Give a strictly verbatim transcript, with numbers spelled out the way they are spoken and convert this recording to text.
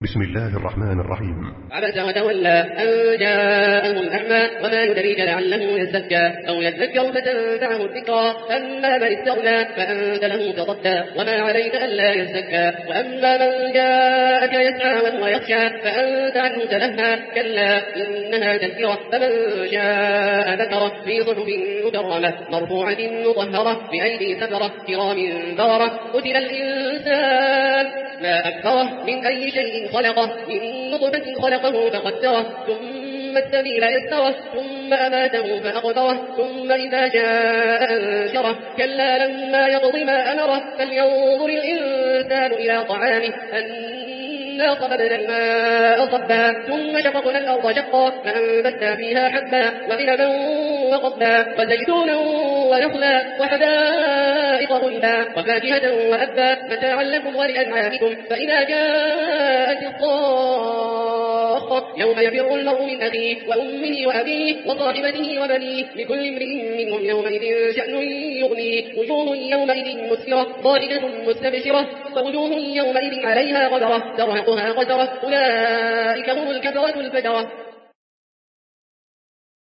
بسم الله الرحمن الرحيم. عبس وتولى أن جاءه الأعمى وما يدريك لعله يزكى أو يذكر فتنفعه الذكرى. أما من استغنى فأنت له تصدى وما عليك ألا يزكى. وأما من جاءك يسعى وهو يخشى فأنت عنه تلهى. كلا إنها تذكرة فمن شاء ذكره في صحف مكرمة مرفوعة مطهرة بأيدي سفرة كرام بررة. قتل الإنسان ما أكثره من أي شيء خلقه من نطفة خلقه فقدره ثم السبيل يسره ثم أماته فأقبره ثم إذا جاء أنشره. كلا لما يقض ما أمره فلينظر الإنسان إلى طعامه أنا صببنا الماء صبا ثم شققنا الأرض شقا فأنبتنا فيها حبا وعنبا وقضبا وزيتونا ونخلا وحدائق غلبا وفاكهة وأبا متاعا لكم ولأنعامكم. فإذا جاءت الصاخة يوم يفر المرء من أخيه وأمه وأبيه وصاحبته وبنيه لكل امرئ منهم يومئذ شأن يغنيه. وجوه يومئذ مسفرة ضاحكة مستبشرة ووجوه يومئذ عليها غبرة ترهقها قترة أولئك هم الكفرة الفجرة.